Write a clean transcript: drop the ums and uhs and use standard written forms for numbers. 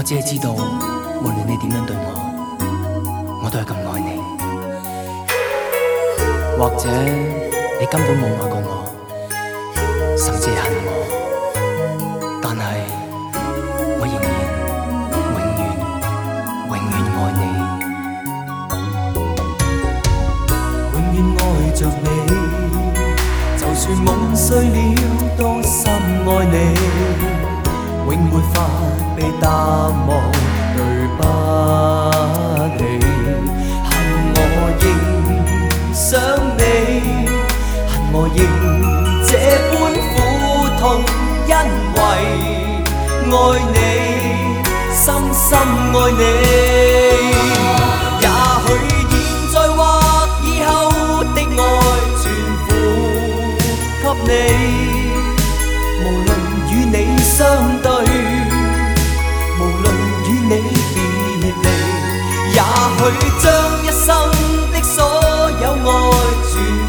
只系知道，无论你點樣對我都係咁愛你。或者你根本冇愛過我，甚至係恨我，但係我仍然永遠愛你， 永遠愛着你。就算夢碎了，都深愛你，永沒法被淡忘，對不起。恨我仍想你，恨我仍這般苦痛，因為愛你，深深愛你。也許現在或以後的愛全付給你，無論與你相對，無論與你別離，也許將一生的所有愛全